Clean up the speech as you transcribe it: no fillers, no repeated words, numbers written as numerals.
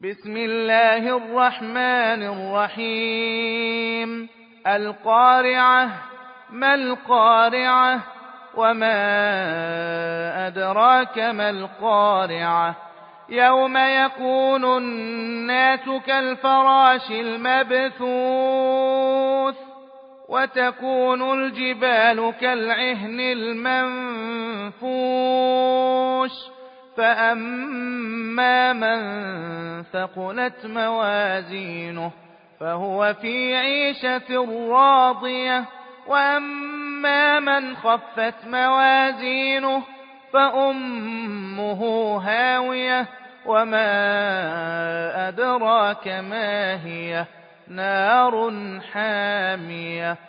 بسم الله الرحمن الرحيم القارعة ما القارعة وما أدراك ما القارعة يوم يكون الناس كالفراش المبثوث وتكون الجبال كالعهن المنفوش فأما من ثقلت موازينه فهو في عيشة راضية وأما من خفت موازينه فأمه هاوية وما أدراك ما هي نار حامية